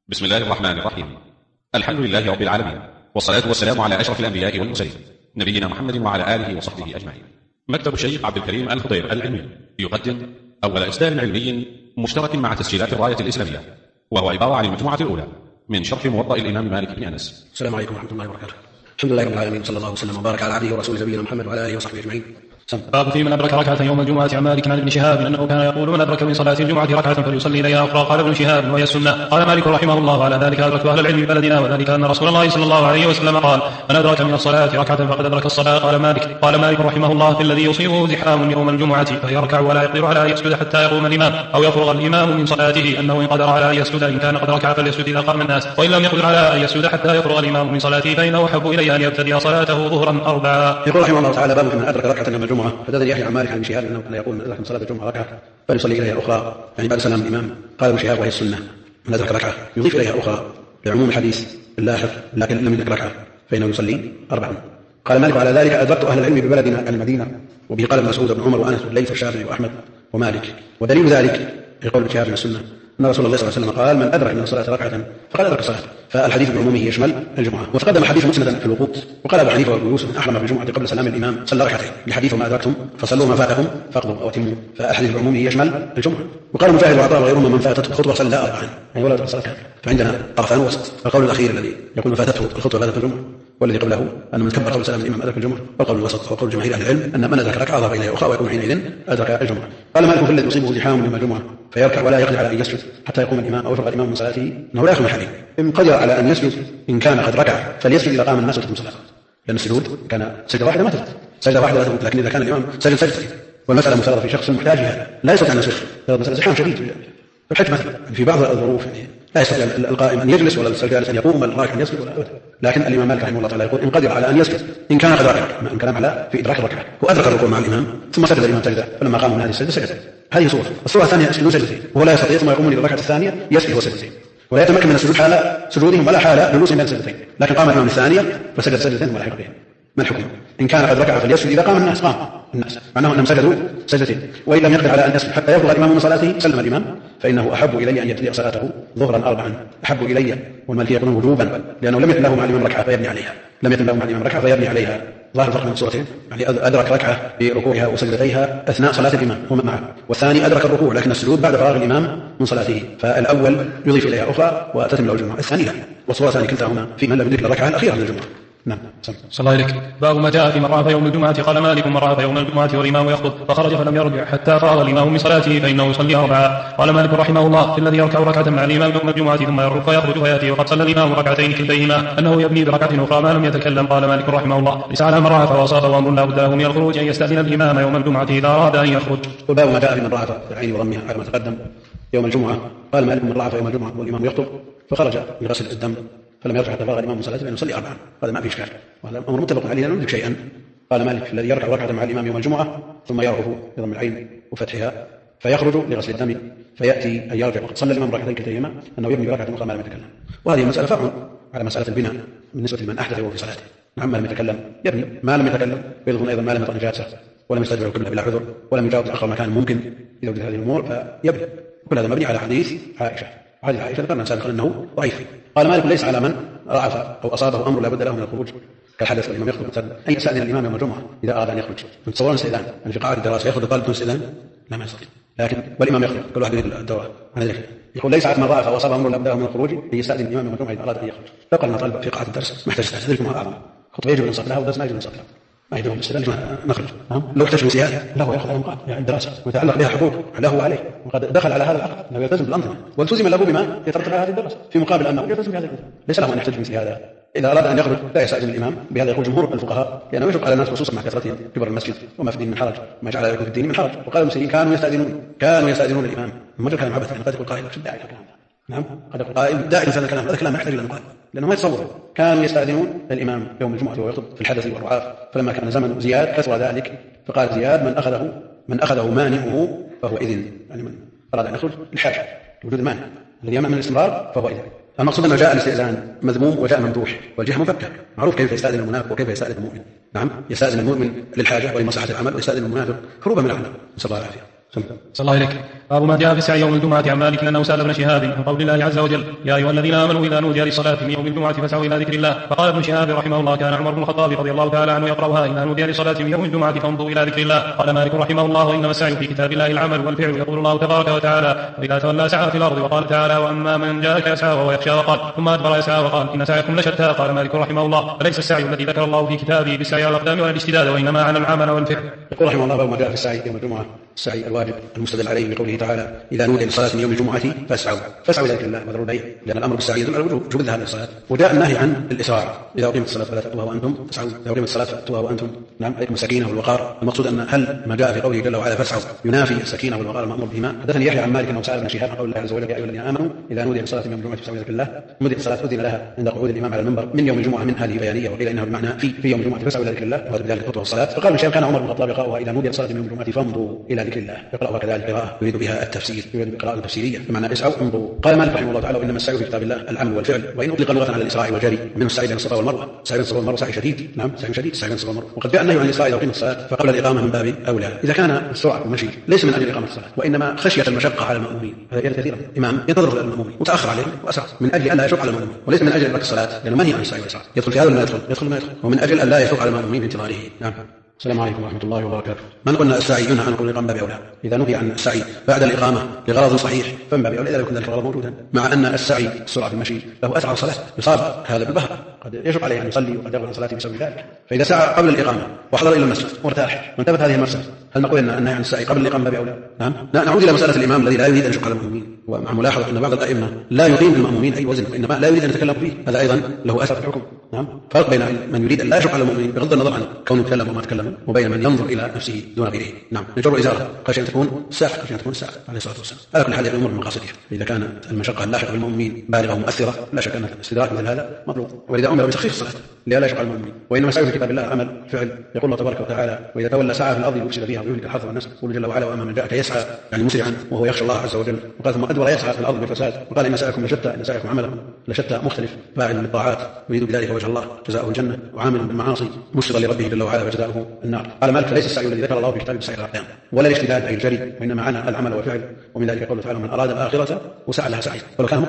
بسم الله الرحمن الرحيم. الحمد لله رب العالمين، والصلاة والسلام على أشرف الأنبياء والمرسلين نبينا محمد وعلى آله وصحبه أجمعين. مكتب الشيخ عبد الكريم الخضير العلمي يقدم أول إصدار علمي مشترك مع تسجيلات الراية الإسلامية، وهو عبارة عن المجموعة الأولى من شرح موطأ الإمام مالك بن أنس. السلام عليكم ورحمة الله وبركاته. الحمد لله رب العالمين، صلى الله وسلم وبارك على عبده ورسوله نبينا محمد وعلى آله وصحبه أجمعين. باب في من أدرك ركعة يوم الجمعة عن مالك عن ابن شهاب أنه كان يقول من أدرك من صلاة الجمعة ركعة فليصلي إليها أخرى. قال ابن شهاب وهي السنة. قال مالك رحمه الله على ذلك أدركت أهل العلم بلدنا، وذلك أن رسول الله صلى الله عليه وسلم قال من أدرك من الصلاة ركعة فقد أدرك الصلاة. قال مالك رحمه الله في الذي يصيبه زحام يوم الجمعة فيركع ولا يقدر على أن يسجد حتى يقوم الإمام أو يفرغ الإمام من صلاته، أنه إن قدر على أن يسجد إن كان قد ركع فليسجد إذا قام الناس، وإن لم يقدر على أن يسجد حتى يفرغ الإمام من صلاته فإنه أحب إليه أن يبتدئ صلاته ظهرا أربعا. يقول رحمه الله تعالى باب من أدرك ركعة يوم الجمعة. حدثني يحيى عن مالك عن ابن شهاب أنه كان يقول من أدرك من صلاة الجمعة ركعة فليصلي إليها أخرى، يعني بعد سلام الإمام. قال ابن شهاب وهي السنة، من أدرك ركعة يضيف إليها أخرى لعموم الحديث اللاحق، لكن لم يدرك ركعة فإنه يصلي أربعا. قال مالك على ذلك أدركت أهل العلم ببلدنا المدينة، وبه قال ابن مسعود وابن عمر وأنس والليث والشافعي وأحمد ومالك. ودليل ذلك يقول ابن شهاب من السنة أن رسول الله صلى الله عليه وسلم قال من أدرك من الصلاة ركعة فقد أدرك الصلاة، فالحديث بعمومه يشمل الجمعة. وتقدم حديث مسندا في الوقوت، وقال أبو حنيفة وابو يوسف من أحرم بالجمعة قبل سلام الإمام صلى ركعتين، لحديث ما أدركتم فصلوا ما فاتكم فاقضوا أو أتموا، فالحديث بعمومه يشمل الجمعة. وقال مجاهد وعطاء وغيرهما من فاتته الخطبة صلى أربعا، يعني ولا أدرك الصلاة. فعندنا طرفان وسط، القول الأخير الذي يقول من فاتته الخطبة فاتته الجمعة، والذي قبله أن من كبر قبل سلام الإمام أدرك الجمعة. والقول الوسط وقول جماهير أهل العلم أن من أدرك ركعة أضاف إليه أخرى ويكون حينئذ أدرك الجمعة. قال مالك في الذي يصيبه زحام يوم الجمعة فيركع ولا يقدر على أن يسجد حتى يقوم الإمام أو يفرغ الإمام من صلاته، أنه لا يخلو حديث إن قدر على أن يسجد إن كان قد ركع فليسجد إذا قام الناس وتتم صلاته، لأن السجود كان سجدة واحدة ما تفوت، سجدة واحدة لا تفوت، لكن إذا كان الإمام سجد سجدتين والمسألة مفترضة في شخص محتاج لها لا يستطيع أن يسجد، مسألة زحام شديد في الحج مثلا، في بعض الظروف لا يستطيع القائم أن يجلس ولا الجالس أن يقوم الراكع أن يسجد ولا أبدا. لكن الإمام مالك رحمه الله تعالى يقول إن قدر على أن يسجد إن كان قد ركع، إن كلام على في إدراك الركعة، وأدرك الركوع مع الإمام ثم سجد الإمام سجدة، فلما قام من هذه السجدة سجد. هذه صورة. الصورة الثانية يسجدون سجدتين وهو لا يستطيع، ثم يقوم للركعة الثانية يسجد هو سجدتين ولا يتمكن من السجود حال سجودهم ولا حال جلوسهم بين السجدتين، لكن قام الإمام الثانية فسجد سجدتين ثم لحق بهم. ما الحكم؟ إن كان قد ركع فليسجد إذا قام الناس، قام الناس معناه أنهم سجدوا سجدتين، وإن لم يقدر على أن يسجد حتى يفرغ الإمام من صلاته سلم الإمام، فإنه أحب إلي أن يبتدئ صلاته ظهرا أربعا. أحب إلي، والمالكية يقولون وجوبا، لأنه لم يكن له مع الإمام ركعة فيبني عليها، لم يكن له مع الإمام ركعة فيبني عليها. ظاهر الفرق بين الصورتين، يعني أدرك ركعة بركوعها وسجدتيها أثناء صلاة الإمام هما معه، والثاني أدرك الركوع لكن السجود بعد فراغ الإمام من صلاته، فالأول يضيف إليها أخرى وتتم له الجمعة، الثاني لا. والصورتان كلتاهما في من لم يدرك الركعة الأخيرة من الجمعة. نعم. صلى الله عليك. باب ما جاء في من رأى يوم الجمعة. قال مالك من رأى يوم الجمعة والإمام يخطب فخرج فلم يرجع حتى فرغ الإمام من صلاته فإنه يصلي أربعة. قال مالك رحمه الله في الذي يركع ركعة مع الإمام يوم الجمعة ثم يركع فيخرج فيأتي وقد صلى الإمام ركعتين كلتيهما أنه يبني بركعة أخرى ما لم يتكلم. قال مالك رحمه الله ليس على من رأى فأصابه أمر لا بد له من الخروج أن يستأذن الإمام يوم الجمعة إذا أراد أن يخرج. وباب ما جاء في من رأى العين وضمها على ما تقدم يوم الجمعة. قال مالك من رأى يوم الجمعة والإمام يخطب فخرج لغسل الدم فلم يرجع حتى فرغ الإمام من صلاته فإنه يصلي أربعا. هذا ما في إشكال، وهذا أمر متفق عليه لا نملك شيئا. قال مالك الذي يركع ركعة مع الإمام يوم الجمعة ثم يرغب بضم العين وفتحها فيخرج لغسل الدم فيأتي أن يرجع وقد صلى الإمام ركعتين كلتيهما أنه يبني بركعة أخرى ما لم يتكلم. وهذه المسألة فرع على مسألة البناء بالنسبة لمن أحدث في صلاته. نعم ما لم يتكلم يبني، ما لم يتكلم ويضمن أيضا ما لم يطأ نجاسة ولم يستدعي القبلة بلا عذر ولم يجاوز آخر مكان ممكن إذا وجدت هذه الأمور فيبني. كل هذا مبني على حديث عائشة. حديث عائشة ذكرنا سابقا أنه ضعيف. قال مالك ليس على من رعف أو أصابه أمر لا بد له من الخروج كالحدث والإمام يخرج مثلا أن يستأذن الإمام يوم الجمعة إذا أراد أن يخرج. تصورون استئذان أن في قاعة الدراسة يخرج طالب استئذان لا ما يستطيع، لكن والإمام يخرج كل واحد يريد الدورة. يقول ليس على من رعف أو أصابه أمر لا بد له من الخروج أن يستأذن الإمام يوم الجمعة إذا أراد أن يخرج. لو قال طالب في قاعة الدرس محتاج يستأذن أعظم خطبة يجب الانصات لها ودرس ما يجب الانصات لها ما يجب الاستدلال نخرج. لو احتاج زيادة له يأخذ على المقام يعني الدراسة ويتعلق بها حقوق له وعليه، وقد دخل على هذا العقد أنه يلتزم بالأنظمة والتزم له بما يترتب على هذه الدراسة في مقابل أنه يلتزم بهذا الكتاب. ليس له أن يحتج مثل هذا. إذا أراد أن يخرج لا يستأذن الإمام، بهذا يقول جمهور الفقهاء لأنه يشق على الناس خصوصا مع كثرتهم كبر المسجد وما في الدين من حرج، ما جعل عليكم في الدين من حرج. وقال المسلمين كانوا يستأذنون الإمام. ما كلام عبث، قد يقول قائل شو الداعي الكلام هذا؟ نعم قد يقول قائل داعي مثل الكلام هذا، كلام ما يحتاج إلى مقال لأنه ما يتصور. كانوا يستأذنون الإمام يوم الجمعة وهو يخطب في الحدث والرعاف، فلما كان زمن زياد كثر ذلك فقال زياد من أخذه مانعه فهو إذن، يعني من أراد أن يخرج الحاجة وجود المانع الذي يمنع من الاستمرار فهو إذن. المقصود أنه جاء الاستئذان مذموم وجاء ممدوح، والجهة مفكة معروف كيف يستأذن المنافق وكيف يستأذن المؤمن. نعم يستأذن المؤمن للحاجة ولمصلحة العمل ويستأذن المنافق هروبا من العمل، نسأل الله العافية. صلى الله عليك. باب ما جاء في السعي يوم الجمعة عن مالك أنه سأل ابن شهاب عن قول الله عز وجل: يا أيها الذين آمنوا إذا نودي للصلاة من يوم الجمعة فاسعوا إلى ذكر الله. فقال ابن شهاب رحمه الله: كان عمر بن الخطاب رضي الله تعالى عنه يقرأها: إذا نودي للصلاة من يوم الجمعة فامضوا إلى ذكر الله. قال مالك رحمه الله: وإنما السعي في كتاب الله العمل والفعل. يقول الله تبارك وتعالى: وإذا تولى سعى في الأرض. وقال تعالى: وأما من جاءك يسعى وهو يخشى وقال ثم أدبر يسعى وقال إن سعيكم لشتى. قال مالك رحمه الله: فليس السعي الذي ذكر الله في كتابه بالسعي على الأقدام ولا الاشتداد، وإنما على العمل والفعل. يقول رحمه الله: باب ما جاء في السعي يوم الجمعة، السعي الواجب المستدل عليه بقوله تعالى: إذا نودي للصلاة من يوم الجمعة فاسعوا إلى ذكر الله وذروا البيع، لأن الأمر بالسعي يدل على وجوب الذهاب للصلاة. وجاء النهي عن الإسراع: إذا أقيمت الصلاة فلا تأتوها وأنتم تسعون، إذا أقيمت الصلاة فأتوها وأنتم عليكم السكينة والوقار. المقصود أن هل ما جاء في قوله جل وعلا فاسعوا ينافي السكينة والوقار المأمور بهما؟ حدثني يحيى عن مالك أنه سأل ابن شهاب عن قول الله عز وجل: يا أيها الذين آمنوا إذا نودي للصلاة من يوم الجمعة فاسعوا إلى ذكر الله. نودي الصلاة أذن لها عند قعود الإمام على المنبر من يوم الجمعة، من هذه بيانية، وقيل إنه بمعنى في يوم الجمعة فاسعوا إلى ذكر الله، وهذا بذلك خطوة الصلاة. فقال ابن شهاب: كان عمر بن الخطاب يقرأها: إذا نودي للصلاة من يوم الجمعة فامضوا إلى ذكر الله. يقرأها كذلك قراءة يريد بها التفسير، يريد بقراءة تفسيرية بمعنى اسعوا امضوا. قال مالك رحمه الله تعالى: وإنما السعي في كتاب الله العمل والفعل، وإن أطلق لغة على الإسراع والجري، من السعي بين الصفا والمروة. السعي بين الصفا والمروة سعي شديد، نعم سعي شديد، السعي بين الصفا والمروة. وقد جاء النهي عن الإسراع إذا أقيمت الصلاة، فقبل الإقامة من باب أولى. إذا كان السرعة والمشي ليس من أجل إقامة الصلاة، وإنما خشية المشقة على المأمومين، هذا كثيرا إمام ينتظر المأمومين وتأخر عليهم وأسرع من أجل أن لا يشق على المأمومين، وليس من أجل ترك الصلاة لأنه منهي عن السعي والإسراع. يدخل في هذا ولا يدخل ما يدخل، ومن أجل أن لا يشق على المأمومين في انتظاره. نعم. السلام عليكم ورحمة الله وبركاته. من قلنا السعي ينهى عن قول الإقامة باب أولى. إذا نهي عن السعي بعد الإقامة لغرض صحيح فمن باب أولى إذا يكون ذلك الغرض موجودا، مع أن السعي السرعة في المشي له أثر على الصلاة، يصاب هذا بالبهر، قد يشق عليه أن يصلي وقد يغفل صلاته بسبب ذلك. فإذا سعى قبل الإقامة وحضر إلى المسجد وارتاح وانتبهت هذه المفسدة، هل نقول أن النهي عن السعي قبل الإقامة باب أولى؟ نعم. نعود إلى مسألة الإمام الذي لا يريد أن يشق على المأمومين، ومع ملاحظة أن بعض الأئمة لا يقيم المأمومين أي وزن، وإنما لا يريد أن يتكلم فيه، هذا أيضا له أثر في الحكم. نعم. فرق بين من يريد أن لا يشق على المؤمنين بغض النظر عن كونه يتكلم وما تكلم، وبين من ينظر إلى نفسه دون غيره. نعم. يجر إزارة خشية أن تكون ساعة، خشية أن تكون ساعة عليه الصلاة والسلام. على كل حال الأمور بمقاصدها. إذا كانت المشقة اللاحقة بالمؤمنين بالغة ومؤثرة لا شك أن استدراك مثل هذا مطلوب، ولذا أمر بتخفيف الصلاة لئلا يشق على المؤمنين. وإنما السعي في كتاب الله عمل فعل. يقول الله تبارك وتعالى: وإذا تولى سعى في الأرض يفسد فيها ويهلك الحرث والنسل. يقول جل وعلا: وأما من جاءك يسعى يعني مسرعا وهو يخشى الله عز وجل. وقال ثم أدبر يسعى في الأرض بالفساد. وقال: إن سعيكم لشتى، إن سعيكم عملكم لشتى مختلف، فاعل بالطاعات يريد بذلك وجه الله جزاؤه الجنة، وعامل بالمعاصي مسرا لربه جل وعلا وجزاؤه النار. قال مالك: فليس السعي الذي ذكر الله في كتابه بالسعي الأقدام ولا الاشتداد أي الجري، وإنما معنى العمل والفعل. ومن ذلك قوله تعالى: من أراد الآخرة وسعى لها سعيها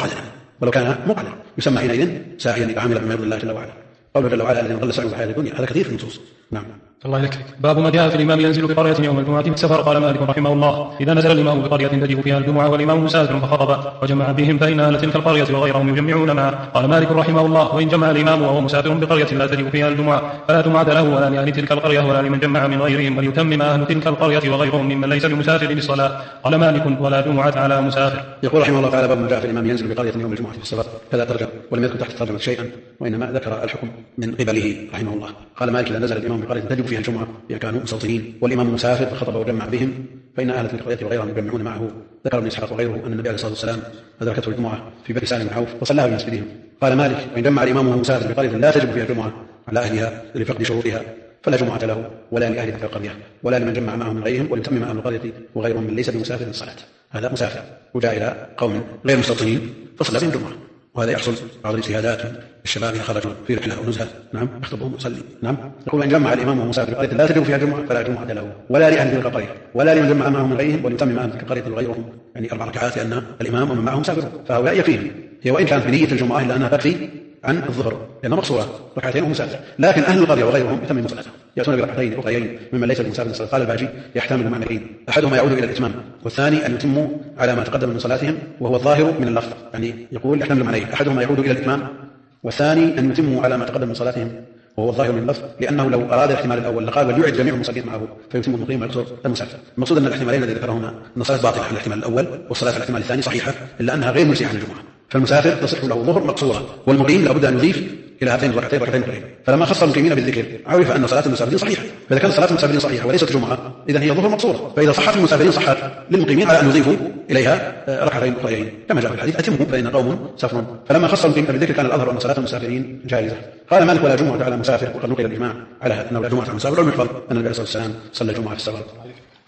ولو كان مقعدا يسمى حينئذ ساعيا إذا عمل بما يرضي الله جل وعلا. قوله جل وعلا: الذين ضل سعيه في الحياة الدنيا، هذا كثير في النصوص. نعم. الله عليك. باب ما جاء في الإمام ينزل بقرية يوم الجمعة في السفر. قال مالك رحمه الله: إذا نزل الإمام بقرية تجب فيها الجمعة والإمام مسافر فخطب وجمع بهم فإن أهل تلك القرية وغيرهم يجمعون معه. قال مالك رحمه الله: وإن جمع الإمام وهو مسافر بقرية لا تجب فيها الجمعة فلا جمعة له ولا لأهل تلك القرية ولا لمن جمع من غيرهم، وليتمم أهل تلك القرية وغيرهم ممن ليس بمسافر بالصلاة. قال مالك: ولا جمعة على مسافر. يقول رحمه الله تعالى: باب ما جاء في الإمام ينزل بقرية يوم الجمعة في السفر، كذا ترجم، ولم يذكر تحت الترجمة شيئا، وإنما ذكر الحكم من قبله رحمه الله. قال مالك: إذا نزل الإمام بقرية تجب فيها الجمعة كانوا مستوطنين والإمام مسافر فخطب وجمع بهم فإن أهل تلك القرية وغيرهم يجمعون معه. ذكر ابن إسحاق وغيره أن النبي عليه الصلاة والسلام أدركته الجمعة في بني سالم بن عوف وصلاها بمسجدهم. قال مالك: وإن جمع الإمام وهو مسافر بقرية لا تجب فيها الجمعة على أهلها لفقد شروطها فلا جمعة له ولا لأهل تلك القرية ولا لمن جمع معهم من غيرهم، وليتمم أهل القرية وغيرهم من ليس بمسافر الصلاة. هذا مسافر وجاء إلى قوم غير مستوطنين فصلى بهم الجمعة، وهذا يحصل بعض الاجتهادات الشباب إذا خرجوا في رحلة أو نزهة. نعم. يخطبهم ويصلي. نعم. يقول: إن جمع الإمام وهو مسافر بقرية لا تجب فيها الجمعة فلا جمعة له ولا لأهل تلك القرية ولا لمن جمع معهم من غيرهم، وليتمم أهل تلك القرية وغيرهم، يعني 4 ركعات، لأن الإمام ومن معهم مسافر، فهؤلاء يكفيهم. هي وإن كانت بنية الجمعة إلا أنها تكفي عن الظهر لأنها مقصورة 2 وهم مسافر، لكن أهل القرية وغيرهم يتممون صلاتهم، يأتون بركعتين أخريين ممن ليس بمسافر الصلاة. قال الباجي: يحتمل معنيين، أحدهما يعود إلى الإتمام، والثاني أن يتموا على ما تقدم من صلاتهم، وهو الظاهر من اللفظ، يعني يقول يحتمل معنيين، أحدهما يعود إلى الإتمام، والثاني أن يتموا على ما تقدم من صلاتهم، وهو الظاهر من اللفظ، لأنه لو أراد الاحتمال الأول لقال: وليعد جميع المصلين معه فيتم المقيم ويقصر المسافر. المقصود أن الاحتمالين الذي ذكرهما أن الصلاة باطلة على الاحتمال الأول والصلاة على الاحتمال الثاني صحيحة، إلا أنها غير مجزية عن الجمعة. فالمسافر تصح له ظهر مقصورة، والمقيم لابد أن يضيف إلى هاتين الركعتين ركعتين أخرين. فلما خص المقيمين بالذكر عرف أن صلاة المسافرين صحيحة، فإذا كانت صلاة المسافرين صحيحة وليست جمعة إذن هي ظهر مقصورة، فإذا صحت المسافرين صحت للمقيمين على أن يضيفوا إليها ركعتين أخرين كما جاء في الحديث: أتموا فإن قوم سافرون. فلما خص المقيمين بالذكر كان الأظهر أن صلاة المسافرين جائزة. قال مالك: ولا جمعة على مسافر، وقد نقل الإجماع على أنه لا جمعة على مسافر، والمحفظ أن النبي صلى الله عليه وسلم صلى الجمعة في السفر.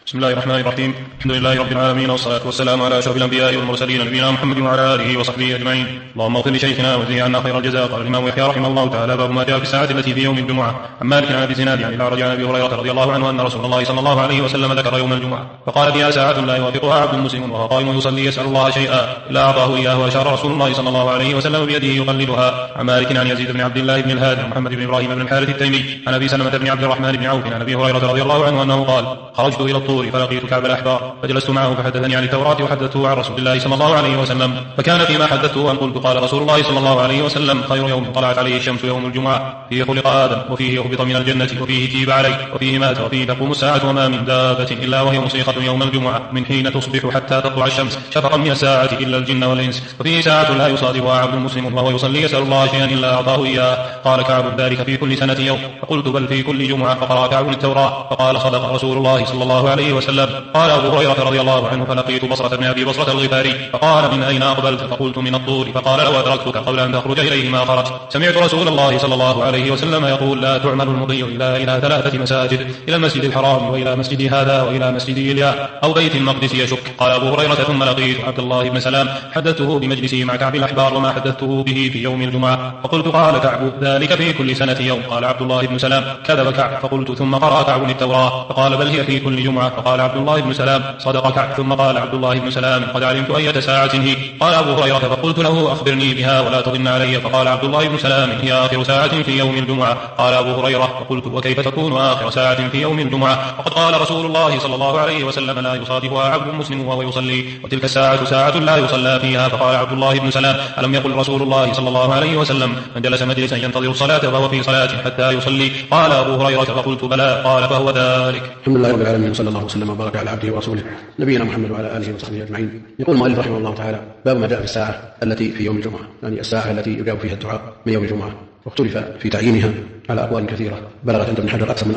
بسم الله الرحمن الرحيم. الحمد لله رب العالمين، والصلاة والسلام على أشرف الأنبياء والمرسلين نبينا محمد وعلى آله وصحبه أجمعين. اللهم اغفر لشيخنا وجزه عنا خير الجزاء. قال الإمام يحيى رحمه الله تعالى: باب ما جاء في الساعة التي في يوم الجمعة. عن مالك عن أبي زناد عن الأعرج عن أبي هريرة رضي الله عنه أن رسول الله صلى الله عليه وسلم ذكر يوم الجمعة فقال: فيها ساعة لا يوافقها عبد مسلم وهو قائم يصلي يسأل الله شيئا إلا أعطاه إياه، وأشار رسول الله صلى الله عليه وسلم بيده يقلدها. عن مالك عن يزيد بن عبد الله بن الهادي عن محمد بن إبراهيم بن الحارث التيمي عن أبي سلمة بن عبد الرحمن بن عوف عن أبي هريرة رضي الله عنه أنه قال: خرجت إلى الطور فلقيت كعب الأحبار فجلست معه فحدثني عن التوراة وحدثته عن رسول الله صلى الله عليه وسلم، فكان فيما حدثته أن قلت: قال رسول الله صلى الله عليه وسلم: خير يوم طلعت عليه الشمس يوم الجمعة، فيه خلق آدم، وفيه يهبط من الجنة، وفيه تيب عليه، وفيه مات، وفيه تقوم الساعة، وما من دابة إلا وهي مصيخة يوم الجمعة من حين تصبح حتى تطلع الشمس شفقا من الساعة إلا الجن والإنس، وفيه ساعة لا يصادفها عبد مسلم وهو يصلي يسأل الله شيئا إلا أعطاه إياه. قال كعب: ذلك في كل سنة يوم. فقلت: بل في كل جمعة. فقرأ كعب التوراة فقال: صدق رسول الله صلى الله عليه وسلم. قال أبو هريرة رضي الله عنه: فلقيت بصرة بن أبي بصرة الغفاري فقال: من أين أقبلت؟ فقلت: من الطور. فقال: لو أدركتك قبل أن تخرج إليه ما خرجت. سمعت رسول الله صلى الله عليه وسلم يقول: لا تعمل المضي إلا إلى 3 مساجد، إلى المسجد الحرام، وإلى مسجد هذا، وإلى مسجد إلياء أو بيت المقدس يشك. قال أبو هريرة: ثم لقيت عبد الله بن سلام حدثته بمجلسه مع كعب الأحبار وما حدثته به في يوم الجمعة. فقلت: قال كعب: ذلك في كل سنة يوم. قال عبد الله بن سلام: كذب كعب. فقلت: ثم قرأ كعب التوراة فقال: بل هي في كل جمعة. فقال عبد الله بن سلام: صدق كعب. ثم قال عبد الله بن سلام: قد علمت أية ساعة هي. قال أبو هريرة: فقلت له: أخبرني بها ولا تضن علي. فقال عبد الله بن سلام: هي آخر ساعة في يوم الجمعة. قال أبو هريرة: فقلت: وكيف تكون آخر ساعة في يوم الجمعة؟ وقد قال رسول الله صلى الله عليه وسلم: لا يصادفها عبد مسلم وهو يصلي، وتلك الساعة ساعة لا يصلى فيها. فقال عبد الله بن سلام: ألم يقل رسول الله صلى الله عليه وسلم: من جلس مجلسا ينتظر الصلاة فهو في صلاة حتى يصلي؟ قال أبو هريرة: فقلت: بلى. قال: فهو ذلك. الحمد لله رب العالمين، وصلى الله وسلم وبارك على عبده ورسوله نبينا محمد وعلى آله وصحبه أجمعين. يقول المؤلف رحمه الله تعالى: باب ما جاء في الساعة التي في يوم الجمعة، يعني الساعة التي يجاب فيها الدعاء من يوم الجمعة. واختلف في تعيينها على أقوال كثيرة بلغت عند ابن حجر أكثر من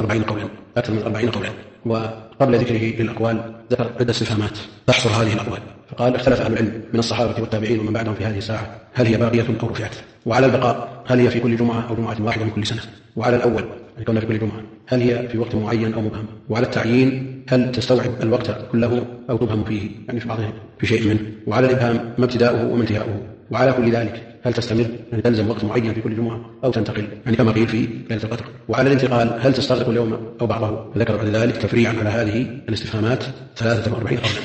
40 قولا. وقبل ذكره للأقوال ذكر عدة استفهامات تحصر هذه الأقوال، فقال: اختلف أهل العلم من الصحابة والتابعين ومن بعدهم في هذه الساعة هل هي باقية أو رفعت؟ وعلى البقاء هل هي في كل جمعة أو جمعة واحدة من كل سنة؟ وعلى الأول يعني كونها في كل جمعة هل هي في وقت معين أو مبهم؟ وعلى التعيين هل تستوعب الوقت كله أو تبهم فيه، يعني في بعضه في شيء منه؟ وعلى الإبهام ما ابتداؤه وما انتهاؤه؟ وعلى كل ذلك هل تستمر يعني تلزم وقت معين في كل جمعة أو تنتقل يعني كما قيل في ليلة القدر؟ وعلى الانتقال هل تستغرق اليوم أو بعضه؟ ذكر بعد ذلك تفريعا على هذه الاستفهامات 43 قولا.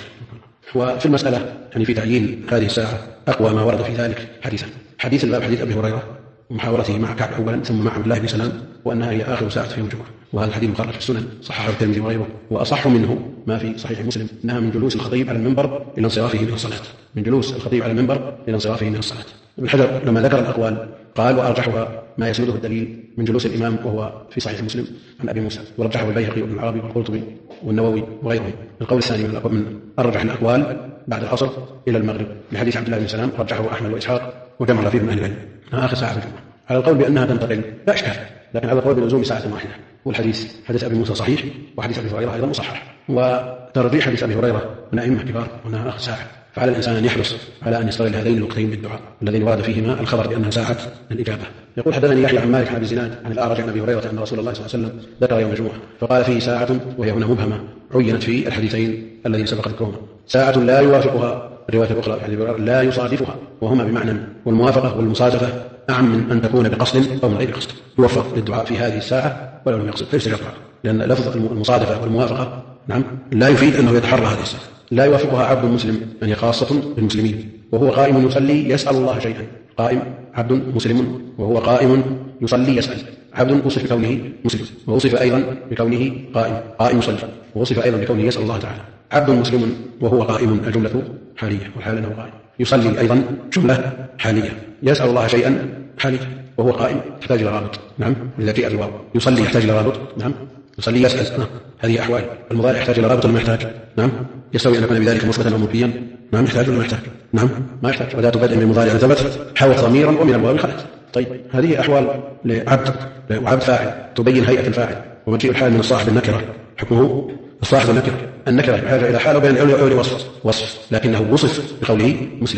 وفي المسألة يعني في تعيين هذه الساعة أقوى ما ورد في ذلك حديث الباب حديث أبي هريرة ومحاورته مع كعب أولا ثم مع عبد الله بن سلام، وأنها هي آخر ساعة في يوم الجمعة. وهذا الحديث مخرج في السنن صححه الترمذي وغيره. وأصح منه ما في صحيح مسلم أنها من جلوس الخطيب على المنبر إلى انصرافه من الصلاة، من جلوس الخطيب على المنبر إلى انصرافه من الصلاة. ابن حجر لما ذكر الأقوال قال: وأرجحها ما يسنده الدليل من جلوس الإمام وهو في صحيح مسلم عن أبي موسى، ورجحه البيهقي وابن العربي والقرطبي والنووي وغيرهم. القول الثاني من أرجح الأقوال بعد العصر إلى المغرب لحديث عبد الله بن سلام، رجحه أحمد وإسحاق وجمع فيه من أهل العلم آخر ساعة في الجمعة. على القول بأنها تنتقل لا إشكال، لكن على القول بلزوم ساعة واحدة. والحديث حديث أبي موسى صحيح، وحديث أبي هريرة أيضا مصحح. وترجيح حديث أبي هريرة من أئمة كبار وأنها آخر ساعة، فعلى الإنسان أن يحرص على أن يستغل هذين الوقتين بالدعاء الذين ورد فيهما الخبر بأنها ساعة الإجابة. يقول: حدثني يحيى عن مالك عن أبي زناد عن الأعرج عن أبي هريرة أن رسول الله صلى الله عليه وسلم ذكر يوم الجمعة فقال: فيه ساعة، وهي هنا مبهمة عينت في الحديثين الذين سبق ذكرهما، ساعة لا يوافقها الرواية الأخرى يعني لا يصادفها، وهما بمعنى، والموافقة والمصادفة أعم من أن تكون بقصد أو من غير قصد. يوفق للدعاء في هذه الساعة ولو لم يقصد فيستجاب الدعاء، لأن لفظ المصادفة والموافقة لا يفيد أنه يتحرى هذه الساعة. لا يوافقها عبد مسلم، يعني خاصة بالمسلمين، وهو قائم يصلي يسأل الله شيئا. قائم عبد مسلم وهو قائم يصلي يسأل. عبد وصف بكونه مسلم، ووصف أيضا بكونه قائم يصلي، ووصف أيضا بكونه يسأل الله تعالى. عبد مسلم وهو قائم الجملة حالية، والحال أنه قائم. يصلي أيضا جملة حالية. يسأل الله شيئا حالية وهو قائم يحتاج إلى رابط، نعم، إذا جاء الواو. يصلي يحتاج إلى رابط، نعم. يصلي يسأل، نعم، هذه أحوال. المضارع يحتاج إلى رابط ولا ما يحتاج؟ نعم. يستوي أن يكون بذلك مثبتا أو منفيا؟ نعم. يحتاج ولا ما يحتاج؟ نعم، ما يحتاج. وذات بدء من المضارع ثبت حوت ضميرا ومن الواو خلت. طيب، هذه أحوال لعبد وعبد فاعل تبين هيئة الفاعل. ومجيء الحال من الصاحب النكرة حكمه الصاحب النكرة بحاجة إلى حال وبين العلو وصف، لكنه وصف بقوله مسلم،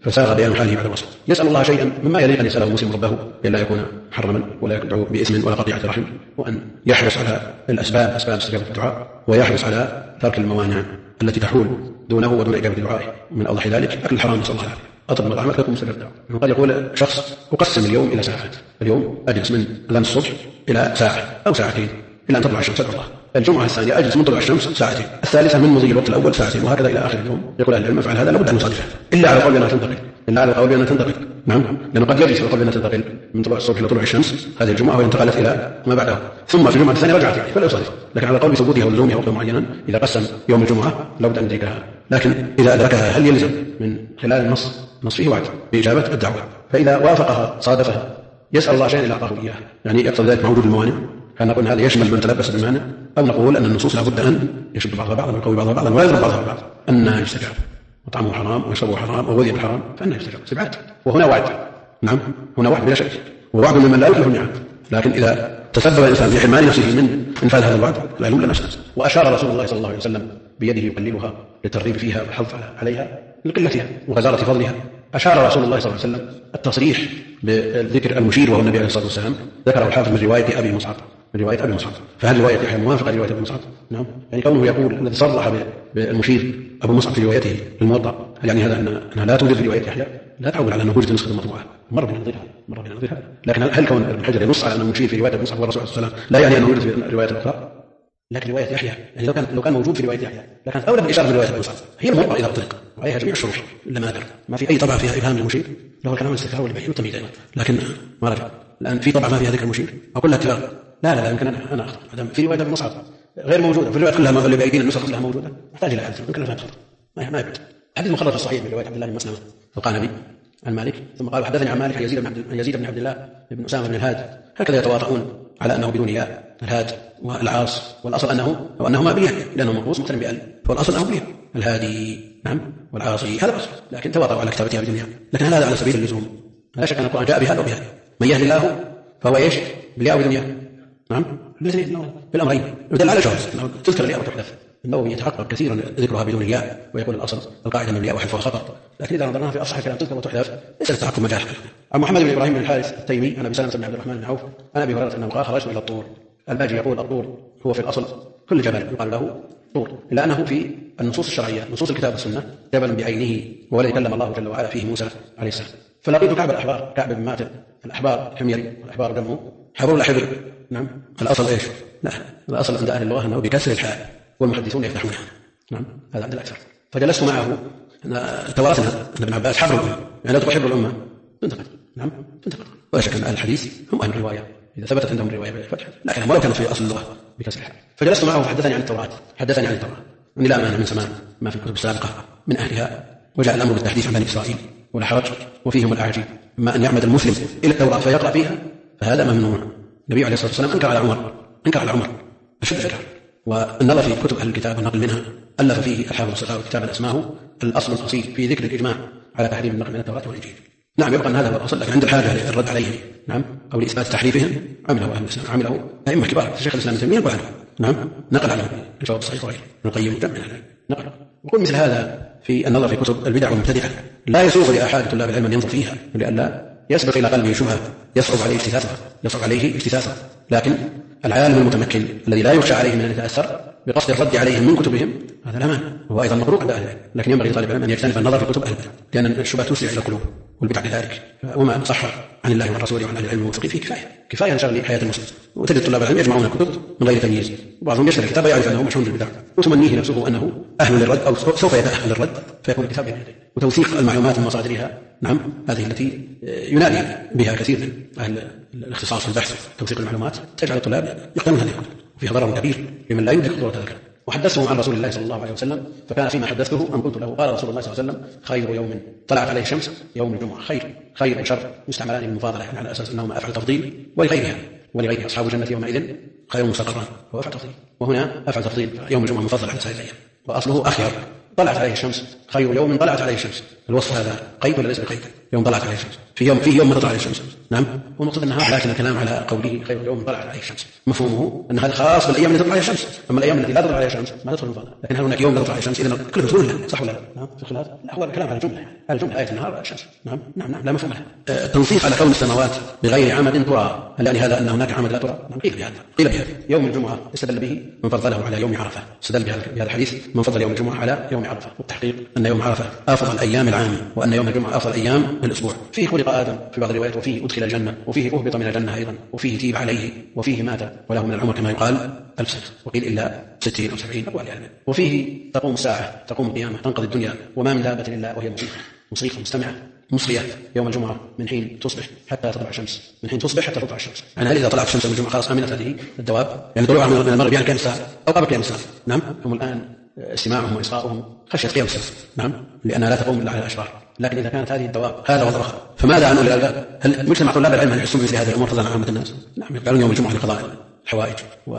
فساغ بيان حاله بعد الوصف. يسأل الله شيئا مما يليق أن يسأله المسلم ربه لئلا يكون محرما ولا يدعو بإثم ولا قطيعة رحم، وأن يحرص على الأسباب استجابة الدعاء، ويحرص على ترك الموانع التي تحول دونه ودون إجابة دعائه. من أوضح ذلك أكل الحرام، نسأل الله العافية. أطلب من رحمتكم مستجاب الدعوة. قد يقول شخص أقسم اليوم إلى ساعات، اليوم أجلس من أذان الصبح إلى ساعة أو ساعتين إلى أن تطلع الشمس، أدعو الله. الجمعة الثانية أجلس من طلوع الشمس ساعتين، الثالثة من مضي الوقت الأول ساعتين، وهكذا إلى آخر اليوم. يقول أهل العلم افعل هذا لابد أن يصادفه، إلا على قول بأنها تنتقل، إلا على قول بأنها تنتقل. نعم، لأنه قد يجلس على قول بأنها تنتقل من طلوع الصبح إلى طلوع الشمس هذه الجمعة، وانتقلت إلى ما بعدها، ثم في الجمعة الثانية رجعت إليه فلا يصادف. لكن على قول بثبوتها ولزومها وقتا معينا إذا قسم يوم الجمعة لابد أن يدركها. لكن إذا أدركها هل يلزم من خلال النص فيه وعد بإجابة الدعوة، فإذا وافقها صادفها يسأل الله شيئا إلا أعطاه إياه. يعني يقتضي ذلك موجود الموانع، كان نقول هذا يشمل من تلبس بالمانع، أو نقول أن النصوص لابد أن يشد بعضها بعضا ويقوي بعضها بعضا ويضرب بعضها بعضا. أن يستجاب وطعمه حرام ويشربه حرام وغذي بالحرام، فأنه يستجاب استبعاد. وهنا وعد، نعم هنا وعد بلا شك، ووعد ممن لا يخلف النعم. لكن إذا تسبب الإنسان في حرمان نفسه من إنفاذ هذا الوعد لا يلوم نفسه. وأشار رسول الله صلى الله عليه وسلم بيده يقللها للترغيب فيها والحث عليها لقلتها وغزارة فضلها. أشار رسول الله صلى الله عليه وسلم التصريح بذكر المشير وهو النبي عليه الصلاة والسلام، ذكره الحافظ من رواية أبي مصعب، من رواية أبي مصعب. فهل رواية يحيى موافقة لرواية أبي مصعب؟ نعم، يعني كونه يقول الذي صرح بالمشير أبو مصعب في روايته الموطأ، يعني هذا أنها لا توجد في رواية يحيى، لا تعول على أنه وجد نسخة مطبوعة، مرة بنظيرها. لكن هل كون ابن حجر ينص على أنه المشير في رواية أبي مصعب والرسول صلى الله عليه وسلم لا يعني أنه وجد في الرواية الأخرى؟ لكن رواية يحيى يعني لو كان موجود في رواية يحيى لكانت أولى بالإشارة في رواية أبي مصعب، هي الموطأ إذا أطلق وعليها جميع الشروط إلا ما ذكر. ما في أي طبعة فيها إبهام للمشير، له الكلام الاستكثار والبيان والتمييز أيضا، لكن ما رجع. الآن في طبعة ما فيها ذكر المشير أقول لها اتفاق، لا يمكن أنا أخطأ. هذا في رواية ابن مصعب غير موجودة، في الروايات كلها اللي بأيدينا النسخ كلها موجودة، نحتاج إلى حديث يمكن أن نفهم ما يبعد. حديث مخرج في الصحيح من رواية عبد الله بن مسلمة القانبي عن مالك، ثم قال حدثني عن مالك يزيد بن عبد الله بن أسامة بن الهاد، هكذا يتواطؤون على أنه بدون ياء، الهاد والعاص، والأصل أنهما بالياء لأنه منقوص مقترن بأل، فالأصل أنه بالياء الهادي نعم والعاصي، هذا الأصل، لكن تواطؤوا على كتابتها بدون ياء. لكن هذا على سبيل اللزوم، لا شك أن القرآن جاء بهذا وبهذا. من يهد الله فهو ايش؟ بالياء وبدون ياء، نعم بالاثنين بالأمرين، يدل على جواز تذكر الياء وتحذف. النووي يتحقق كثيرا ذكرها بدون الياء، ويقول الأصل القاعدة من الياء وحذفها خطأ، لكن إذا نظرنا في أصح الكلام تذكر وتحذف ليس التحكم مجال. عن محمد بن إبراهيم بن الحارث التيمي عن أبي سلمة بن عبد الرحمن بن عوف عن أبي هريرة أنه قال خرجت إلى الطور. الباجي يقول الطور هو في الأصل كل جبل يقال له طور، إلا أنه في النصوص الشرعية نصوص الكتاب والسنة جبل بعينه، والذي كلم الله جل وعلا فيه موسى عليه السلام. فلقيت كعب الأحبار، كعب بن ماتع الأحبار حميري والأحبار دمه حبر ولا حبر؟ نعم الأصل إيش؟ لا الأصل عند أهل اللغة أنه بكسر الحاء والمحدثون يفتحونها، نعم هذا عند الأكثر. فجلست معه توارثنا أن ابن عباس حبر الأمة، يعني لا تبقى حبر الأمة تنتقد، نعم تنتقد. ولا شك أن أهل الحديث هم أهل الرواية إذا ثبتت عندهم الرواية بالفتح، لكن ولو كانت في أصل اللغة بكسر الحاء. فجلست معه فحدثني عن التوراة، حدثني عن التوراة أني لا أمانة من زمان ما في الكتب السابقة من أهلها، وجاء الأمر بالتحديث عن بني إسرائيل ولا حرج، وفيهم الأعاجيب، أما أن يعمد المسلم إلى التوراة فيقرأ فيها فهذا ممنوع. النبي عليه الصلاة والسلام أنكر على عمر أشد الإنكار. والنظر في كتب أهل الكتاب والنقل منها ألف فيه الحافظ السخاوي كتابا اسمه الأصل الأصيل في ذكر الإجماع على تحريم النقل من التوراة والإنجيل. نعم يبقى أن هذا هو الأصل، لكن عند الحاجة للرد عليه نعم أو لإثبات تحريفهم عمله أهل الإسلام، عمله أئمة كبار الشيخ الإسلام ابن تيمية عنه، نعم نقل عنه الجواب الصحيح وغيره ابن القيم جمع نقل. وكل مثل هذا في النظر في كتب البدع والمبتدعة لا يسوغ لأحد طلاب العلم أن ينظر فيها لئلا يسبق إلى قلبه شبهة يصعب عليه اجتثاثها. لكن العالم المتمكن الذي لا يخشى عليه من أن يتأثر بقصد الرد عليهم من كتبهم هذا الأمان، وهو أيضا مبروك عند أهل العلم. لكن ينبغي لطالب العلم أن يجتنب النظر في كتب أهل العلم، لأن الشبهة تسرع إلى القلوب والبدع لذلك. وما صح عن الله والرسول وعن أهل العلم الموثقين فيه كفاية نشغل حياة المسلم. وتجد طلاب العلم يجمعون الكتب من غير تمييز، وبعضهم يشتري الكتاب يعرف أنه مشهور بالبدع وتمنيه نفسه أنه أهل للرد أو سوف يتأهل للرد، فيكون الكتاب بين يديه. وتوثيق المعلومات من مصادرها نعم هذه التي ينادي بها كثير من أهل الاختصاص في البحث، توثيق المعلومات تجعل الطلاب يقتنون هذه الكتب، وفيها ضرر كبير لمن لا يدرك خطورة ذلك. وحدثته عن رسول الله صلى الله عليه وسلم، فكان فيما حدثته أن قلت له قال رسول الله صلى الله عليه وسلم خير يوم طلعت عليه الشمس يوم الجمعة. خير وشر مستعملان للمفاضلة يعني على أساس أنهما أفعل تفضيل ولغيرها أصحاب الجنة يومئذ خير مستقرا هو أفعل تفضيل، وهنا أفعل تفضيل يوم الجمعة مفضل على سائر الأيام، وأصله أخير طلعت عليه الشمس خير يوم طلعت عليه الشمس الوصف هذا قيد ولا ليس بقيد؟ يوم طلعت عليه الشمس، فيه يوم ما تطلع عليه الشمس، نعم، والمقصود النهار، لكن الكلام على قوله خير يوم طلعت عليه الشمس مفهومه ان هذا خاص بالايام التي تطلع عليها الشمس، اما الايام التي لا تطلع عليها الشمس ما تدخل المفاضله. لكن هل هناك يوم لا تطلع عليه الشمس؟ اذا كله تقول له صح ولا لا؟ نعم، في خلاف. لا، هو الكلام على الجمله، على الجمله آية النهار الشمس، نعم لا مفهوم لها. تنصيص على كون السماوات بغير عمد ترى، هل يعني هذا ان هناك عمد لا ترى؟ نعم، قيل بهذا يوم الجمعه استدل به من فضله على يوم عرفه، استدل بهذا الحديث من فضل يوم الجمعه على يوم عرفه، والتحقيق ان يوم عرفه افضل الايام العام، وان يوم الجمعه افضل ايام الاسبوع. فيه خلق ادم في بعض الروايات، وفيه ادخل الجنه، وفيه اهبط من الجنه ايضا، وفيه تيب عليه، وفيه مات وله من العمر كما يقال 1000 سنه، وقيل الا 60 أو 70 أقوال يعني. وفيه تقوم الساعه، تقوم القيامه، تنقضي الدنيا، وما من دابه الا وهي مصيخه مستمعه مصليه يوم الجمعه من حين تصبح حتى تطلع الشمس، من حين تصبح حتى تطلع الشمس. يعني هل اذا طلعت الشمس يوم الجمعه خلاص امنت هذه الدواب؟ يعني طلوعها من المغرب يعني قيام الساعه او قبل قيام الساعه. نعم، هم الان استماعهم واصغائهم خشيه قيام الساعه، نعم، لانها لا تقوم الا على الاشرار. لكن اذا كانت هذه الدواب هذا وضرها، فماذا عن اولي الالباب؟ هل مجتمع طلاب العلم هل يحسون بمثل هذه الامور فضلا عن عامه الناس؟ نعم، يقبلون يوم الجمعه لقضاء الحوائج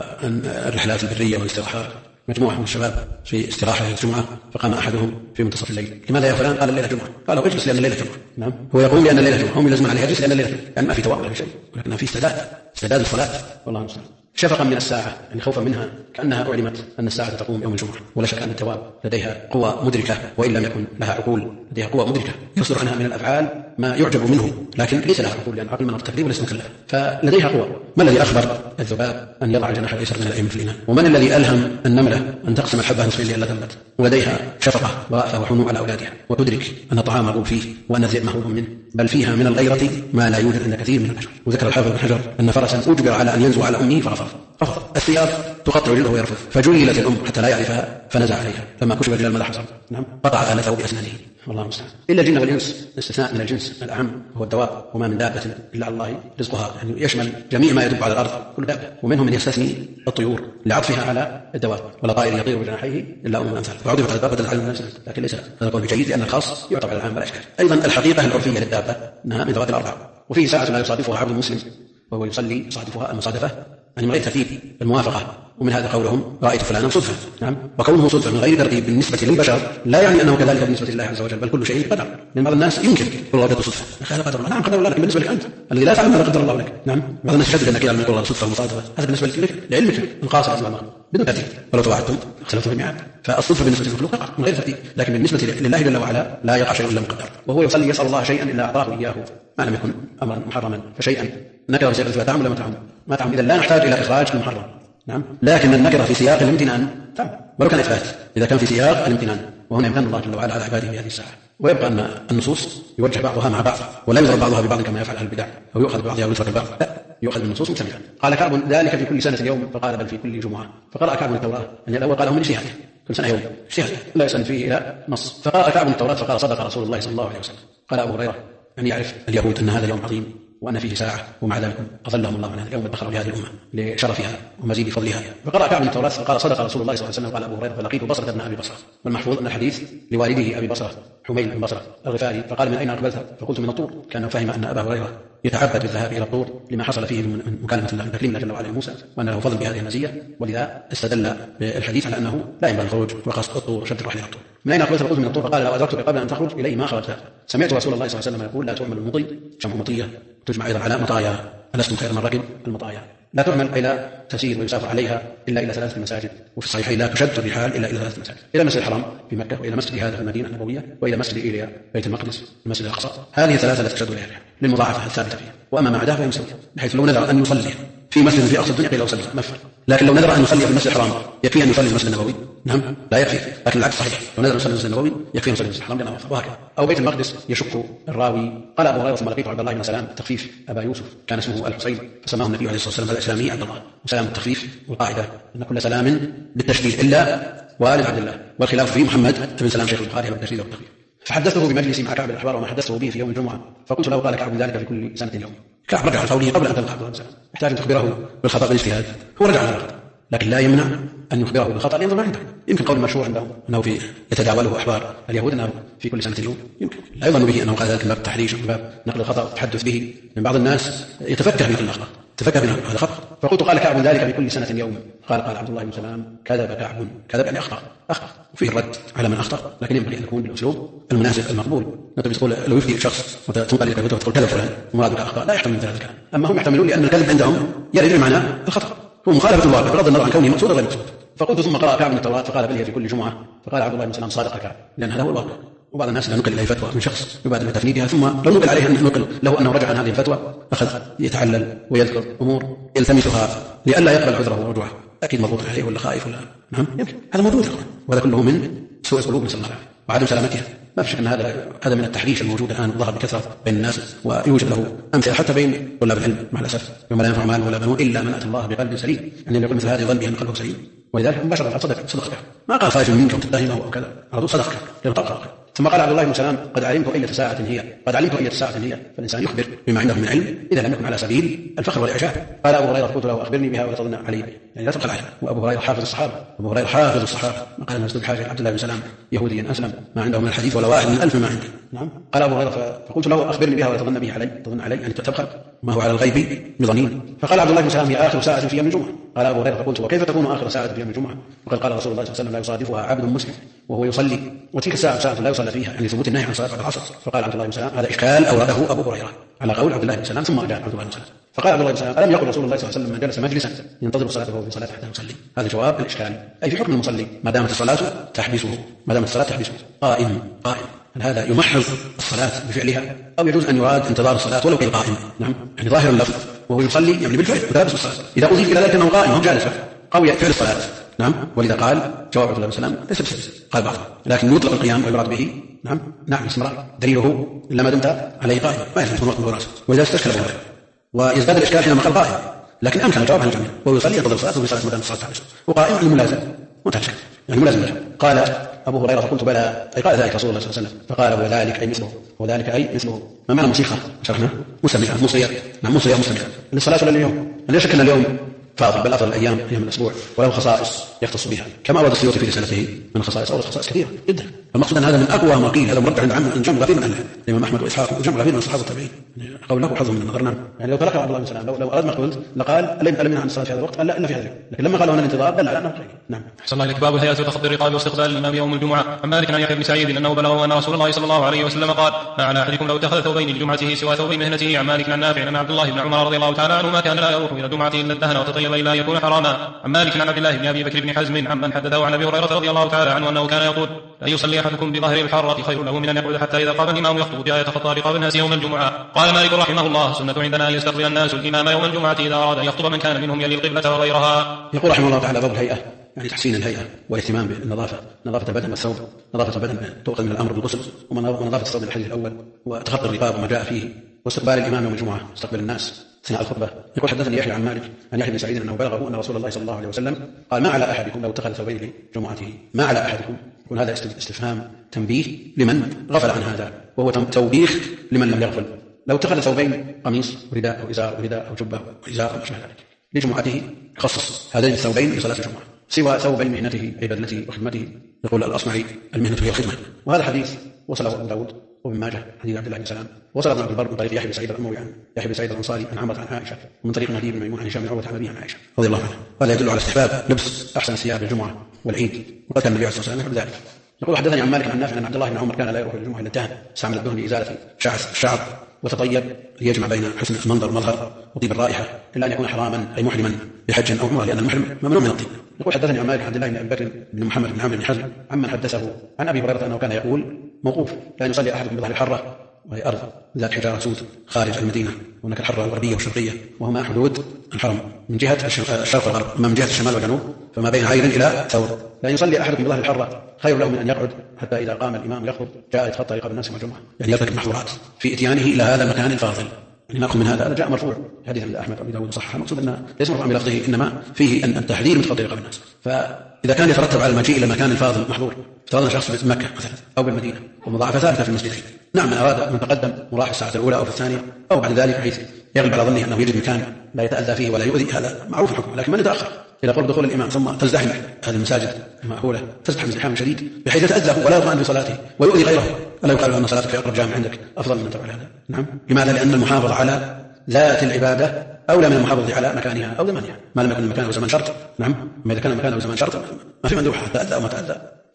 والرحلات البريه والاستراحات. مجموعة من الشباب في استراحة الجمعة، فقام أحدهم في منتصف الليل: لماذا يا فلان؟ قال: الليلة جمعة. قالوا: اجلس لأن الليلة جمعة. نعم، هو يقول لأن الليلة جمعة، هم يلزمون عليه يجلس لأن الليلة جمعة، يعني ما في توقع بشيء، ولكن في استعداد الصلاة، والله المستعان. شفقا من الساعة، يعني خوفا منها، كأنها أعلمت أن الساعة تقوم يوم الجمعة. ولا شك أن الدواب لديها قوة مدركة، وإن لم يكن لها عقول لديها قوة مدركة يصدر عنها من الأفعال ما يعجب منه، لكن ليس لها عقول، لأن عقل من التكليف وليس مكلف، فلديها قوة. ما الذي أخبر الذباب أن يضع جناح الأيسر من الأيمن في الإناء؟ ومن الذي ألهم النملة أن تقسم الحبة نصفين لئلا تنبت؟ ولديها شفقة ورأفة وحنو على أولادها، وتدرك أن الطعام مرغوب فيه وأن الذئب مهروب منه، بل فيها من الغيرة ما لا يوجد عند كثير من البشر. وذكر الحافظ بن حجر أن فرسا أجبر على أن ينزو على أمه فرفض. الثياب تقطع جلده ويرفض، فجللت الأم حتى لا يعرفها فنزع عليها، فما كشف رجال المدى حصل، نعم، قطع آلته بأسنانه، والله المستعان. إلا الجن والإنس، استثناء من الجنس الأعم هو الدواب، وما من دابة إلا على الله رزقها، يعني يشمل جميع ما يدب على الأرض كل دابة، ومنهم من يستثني الطيور لعطفها على الدواب: ولا طائر يطير بجناحيه إلا أمم أمثال. وعرفت الدابة بدل على الناس، لكن ليس هذا القول بجيد، لأن الخاص يعتبر على العام بلا إشكال. أيضا الحقيقة العرفية للدابة أنها من ذوات الأربع، وفيه ساعة لا يصادفها عبد مسلم وهو يصلي يصادفها المصادفة، يعني من غير ترتيب الموافقة، ومن هذا قولهم: رأيت فلانا صدفة. نعم، وكونه صدفة من غير ترتيب بالنسبة للبشر لا يعني أنه كذلك بالنسبة لله عز وجل، بل كل شيء قدر. لأن بعض الناس يمكن يقول وجدت صدفة، هذا قدر الله. نعم، قدر الله، لكن بالنسبة لك أنت الذي لا تعلم ماذا قدر الله لك. نعم، بعض الناس يشدد أنك يعلم يقول صدفة ومصادفة، هذا بالنسبة لك لعلمك القاصر عز وجل بدون ترتيب، ولو توعدتم اختلفتم في الميعاد. فالصدفة بالنسبة للمخلوق تقع من غير ترتيب، لكن بالنسبة لله جل وعلا لا يقع شيء إلا مقدر، وهو يصلي يسأل الله شيئا إلا أعطاه إياه ما لم يكن أمرا محرما، فشيئا نكرة في سياق الإثبات تعم ولا ما تعم، إذا لا نحتاج إلى إخراج المحرم. نعم، لكن النكرة في سياق الامتنان تعم ولو كان إثبات، إذا كان في سياق الامتنان، وهنا يمتن الله جل وعلا على عباده في هذه الساعة. ويبقى أن النصوص يوجه بعضها مع بعض، ولا يضرب بعضها ببعض كما يفعل أهل البدع، أو يؤخذ ببعضها ويترك البعض، لا، يؤخذ بالنصوص مجتمعة. قال كعب: ذلك في كل سنة يوم، فقال: بل في كل جمعة. فقرأ كعب التوراة، يعني الأول قاله من اجتهاده، كل سنة يوم اجتهاد لا يسأل فيه إلى نص. فقرأ كعب التوراة فقال: صدق رسول الله صلى الله عليه وسلم. قال أبو هريرة: يعني يعرف اليهود أن هذا اليوم عظيم وأن فيه ساعة، ومع ذلك أظلهم الله عن هذا اليوم وادخروا لهذه الأمة لشرفها ومزيد فضلها. فقرأ كعب التوراة فقال: صدق رسول الله صلى الله عليه وسلم. قال أبو هريرة: فلقيت بصرة ابن أبي بصرة. والمحفوظ أن الحديث لوالده أبي بصرة حميل بن بصرة الغفاري. فقال: من أين أقبلت؟ فقلت: من الطور. كان فهم أن أبا هريرة يتعبد بالذهاب إلى الطور لما حصل فيه من مكالمة الله، من تكليم الله جل وعلا موسى، وأن له فضل بهذه المزية، ولذا استدل بالحديث على أنه لا ينبغي الخروج وقصد الطور شد الرحل إلى الطور. من أين أقبلت؟ فقلت: من الطور. فقال: لو أدركتك قبل أن تخرج إليه ما خرجت. سمعت رسول الله صلى الله عليه وسلم يقول: لا تعمل المطي، جمع مطية، تجمع أيضا على مطايا، ألستم خير من رجل المطايا. لا تعمل أي لا تسير ويسافر عليها إلا إلى 3 مساجد، وفي الصحيحين: لا تشد الرحال إلا إلى 3 مساجد: إلى المسجد الحرام في مكة، وإلى مسجد هذا في المدينة النبوية، وإلى مسجد إيليا بيت المقدس، المسجد الأقصى. هذه 3 لا تشد إليها للمضاعفة الثابتة فيها. وأما ما عداه فهي مسوية، بحيث لو نذر أن يصلي في مسجد في أقصى الدنيا قيل له صلي مفر، لكن لو نذر أن يصلي في المسجد الحرام يكفي أن يصلي في المسجد النبوي؟ نعم، لا يكفي. لكن العكس صحيح، لو نذر أن يصلي في المسجد النبوي يكفي أن يصلي في المسجد الحرام لأنه أفضل، وهكذا. أو بيت المقدس يشك الراوي. قال أبو هريرة: ثم لقيت عبد الله بن سلام التخفيف أبا يوسف، كان اسمه الحسين، فسماه النبي عليه الصلاة والسلام الإسلامي عبد الله. وسلام التخفيف، والقاعدة أن كل سلام بالتشديد إلا والد عبد الله، والخلاف في محمد بن سلام شيخ البخاري بالتشديد والتخفيف. فحدثته بمجلس مع كعب الأحبار وما حدثته به في يوم الجمعة، فقلت له: قال كعب ذلك في كل سنة يوم. كعب رجع عن قوله قبل أن تلقى عبد الله بن سلام، يحتاج أن تخبره بالخطأ بالاجتهاد، هو رجع على الخطأ، لكن لا يمنع أن يخبره بالخطأ لينظر ما عنده. يمكن قول مشهور عندهم أنه يتداوله أحبار اليهود أنه في كل سنة يوم، يمكن لا يظن به أنه قال ذلك من باب التحريش، من باب نقل الخطأ والتحدث به. من بعض الناس يتفكه بنقل الأخطاء، تفكر بنقل هذا خطأ. فقلت: قال كعب ذلك في كل سنة يوم. قال عبد الله بن سلام: كذب كعب، كذب يعني أخطأ. وفيه الرد على من أخطأ، لكن ينبغي أن يكون بالأسلوب المناسب المقبول. أنت تقول لو يفتي شخص وتنقل لك وتقول كذا فلان ومرادك أخطأ، لا يحتمل ذلك الكلام. أما هم يحتملون لأن الكذب عندهم يرد بمعنى الخطأ، هو مخالفة الواقع بغض النظر عن كونه مقصود غير مقصود. فقلت ثم قرأ كعب من التوراة فقال بل هي في كل جمعة، فقال عبد الله بن سلام صادق كعب، لأن هذا هو الواقع. وبعض الناس لا نقل إليه فتوى من شخص يبادر بتفنيدها، ثم لو نقل عليه أن نقل له أنه رجع عن هذه الفتوى أخذ يتعلل ويذكر أمور يلتمسها لئلا يقبل عذره ورجوعه، أكيد مضبوط عليه ولا خائف ولا نعم يمكن هذا موجود، وهذا كله من سوء القلوب نسأل الله العافية وعدم سلامتها. ما في شك أن هذا من التحريش الموجود الآن ظهر بكثرة بين الناس، ويوجد له أمثلة حتى بين طلاب العلم مع الأسف، يوم لا ينفع مال ولا بنون إلا من أتى الله بقلب سليم. يعني يقول مثل هذا يظن به أن قلبه سليم، ولذلك مباشرة صدق ما قال خائف منك وتتهمه أو كذا، على طول صدق لنطبق. ثم قال عبد الله بن سلام قد علمت أية ساعة هي، فالإنسان يخبر بما عنده من علم إذا لم يكن على سبيل الفخر والإعجاب. قال أبو هريرة قلت له أخبرني بها ولا تظن علي، يعني لا تبخل عليه. وأبو هريرة حافظ الصحابة، ما قال الناس بحاجة عبد الله بن سلام يهوديا أسلم ما عنده من الحديث ولا واحد من 1000 ما عندي. نعم. قال أبو هريرة فقلت له أخبرني بها ولا تظن علي يعني تبخل، ما هو على الغيب بظنين. فقال عبد الله بن سلام هي آخر ساعة في يوم الجمعة. قال أبو هريرة فقلت وكيف تكون آخر ساعة في يوم الجمعة؟ وقد قال رسول الله صلى الله عليه وسلم لا يصادفها عبد مسلم وهو يصلي، وتلك الساعة ساعة لا يصلى فيها، يعني ثبوت النهي عن صلاة العصر. فقال عبد الله بن سلام هذا إشكال أورده أبو هريرة على قول عبد الله بن سلام، ثم أجاب عبد الله بن سلام فقال عبد الله بن سلام ألم يقل رسول الله صلى الله عليه وسلم من جلس مجلسا ينتظر صلاته في صلاة حتى يصلي؟ هذا جواب الإشكال، أي في حكم المصلي ما دامت الصلاة تحبسه قائم. هذا يمحض الصلاة بفعلها أو يجوز أن يراد انتظار الصلاة ولو كان قائم؟ نعم، يعني ظاهر اللفظ وهو يصلي يعني بالفعل متلابس بالصلاة، إذا أضيف إلى ذلك أنه قائم هم جالس أو فعل الصلاة. نعم، ولذا قال جواب عبد الله بن سلام ليس بسبب، قال بعض لكن يطلق القيام ويراد به نعم استمرار، دليله إلا ما دمت عليه قائم ما يلزم تكون وقت براسه، ولذا استشكل أبو هريرة ويزداد الإشكال حينما قال قائم، لكن أمكن الجواب عن الجميع وهو يصلي ينتظر الصلاة وفي صلاة مدام الصلاة تحبسه وقائم عن الملازم متشكل يعني ملازم له. قال أبو هريرة فقلت بلى، أي قال ذلك رسول الله صلى الله عليه وسلم؟ فقال وذلك أي مثله. ما معنى موسيقى؟ شرحنا مسمية موسيقى للصلاة ولا اليوم؟ لا شك أن اليوم فاضل بل أفضل أيام الأسبوع وله خصائص يختص بها، كما أورد السيوطي في رسالته من خصائص كثيرة جدا. المقصود أن هذا من أقوى ما قيل، هذا مرجع عن جمع غفير من الإمام أحمد وإسحاق وجمع غفير من الصحابة والتابعين، قول له حظ من النظر. يعني لو تلقى عبد الله بن سلام لو أراد ما قلت لقال ألم عن الصلاة في هذا الوقت؟ قال لا إلا في هذا، لكن لما قالوا أن الانتظار دل على أنه خير. نعم. أحسن الله إليك. باب الهيئة وتخطي الرقاب واستقبال الإمام يوم الجمعة. عن مالك عن يحيى بن سعيد أنه بلغه أن رسول الله صلى الله عليه وسلم قال ما على أحدكم لو اتخذ ثوبين لجمعته سوى ثوبي مهنته. عن مالك عن نافع أن عبد الله بن عمر رضي الله تعالى عنهما كان لا يروح إلى الجمعة إلا الدهن وتطيب إلا أن يكون حراما. عن مالك عن عبد الله بن أبي بكر بن حزم عمن حدثه عن أبي هريرة رضي الله تعالى عنه أنه كان يقول لا يصلي أحدكم بظهر الحارة خير له من أن يقعد حتى إذا قام الإمام يخطب بها يتخطى رقاب الناس يوم الجمعة. قال مالك رحمه الله سنة عندنا أن يستقبل الناس الإمام يوم الجمعة إذا أراد أن يخطب من كان منهم يلي القبلة وغيرها. يقول رحمه الله تعالى باب الهيئة، يعني تحسين الهيئة والاهتمام بالنظافة، نظافة البدن والثوب. نظافة البدن تؤخذ من الأمر بالغسل، ونظافة الثوب من الحديث الأول، وتخطي الرقاب وما جاء فيه، واستقبال الإمام يوم الجمعة، استقبل الناس أثناء الخطبة. يقول حدثني يحيى عن مالك عن يحيى بن سعيد أنه بلغه أن رسول الله صلى الله عليه وسلم قال ما على أحدكم لو اتخذ ثوبين لجمعته. ما على أحدكم، يكون هذا استفهام تنبيه لمن غفل عن هذا، وهو توبيخ لمن لم يغفل. لو اتخذ ثوبين قميص ورداء أو إزار ورداء أو جبة وإزار أو ما شابه ذلك لجمعته خصص هذين الثوبين لصلاة الجمعة سوى ثوبين مهنته أي بدلته وخدمته. يقول الأصمعي المهنة هي الخدمة. وهذا حديث وصله أبو داود وابن ماجه حديث عبد الله بن سلام، وصل ابن عبد البر من طريق يحيى بن سعيد الأموي عن يحيى بن سعيد الأنصاري عن عمرة عن عائشة، ومن طريق نبي بن ميمون عن هشام بن عروة عن أبيه عن عائشة رضي الله عنها. هذا يدل على استحباب لبس أحسن ثياب الجمعة والعيد، وقد كان النبي عليه الصلاة والسلام يحب ذلك. يقول حدثني عن مالك عن نافع أن عبد الله بن عمر كان لا يروح الجمعة إلا الدهن، استعمل الدهن لإزالة الشعر وتطيب ليجمع بين حسن المنظر والمظهر وطيب الرائحة إلا أن يكون حراما أي محرما بحج أو عمرة، لأن المحرم ممنوع من الطيب. يقول حدثني عن مالك عبد الله بن أبي بكر بن محمد بن عمرو بن حزم عمن حدثه عن أبي هريرة أنه كان يقول موقوف لا يصلي أحدكم بظهر الحرة، وهي أرض ذات حجارة سود خارج المدينة، وهناك الحرة الغربية والشرقية وهما حدود الحرم من جهة الشرق والغرب، أما من جهة الشمال والجنوب فما بين عير إلى ثور. لا يصلي أحدكم بظهر الحرة خير له من أن يقعد حتى إذا قام الإمام يخطب جاء يتخطى رقاب الناس يوم الجمعة، يعني يترك المحظورات في إتيانه إلى هذا المكان الفاضل. يعني نأخذ من هذا جاء مرفوع حديث عند أحمد وأبي داود صححه، مقصود أنه ليس مرفوعا بلفظه إنما فيه أن التحذير من تخطي رقاب الناس. فإذا كان يترتب على المجيء إلى مكان الفاضل محظور، افترضنا شخص في مكة مثلا أو بالمدينة ومضاعفة ثالثة في المسجدين، نعم من أراد من تقدم وراح الساعة الأولى أو في الثانية أو بعد ذلك بحيث يغلب على ظنه أنه يجد مكان لا يتأذى فيه ولا يؤذي، هذا معروف الحكم. لكن من يتأخر إلى قرب دخول الإمام ثم تزدحم هذه المساجد المأهولة، تزدحم ازدحام شديد بحيث يتأذى ولا يطمئن بصلاته ويؤذي غيره، ألا يقال أن صلاتك في أقرب جامع عندك أفضل من تفعل هذا؟ نعم. لماذا؟ لأن المحافظة على ذات العبادة أولى من المحافظة على مكانها أو زمانها، ما لم يكن المكان أو زمان شرط. نعم، ما إذا كان المكان أو زمان شرط ما في مندوحة تأذى أو ما تأذى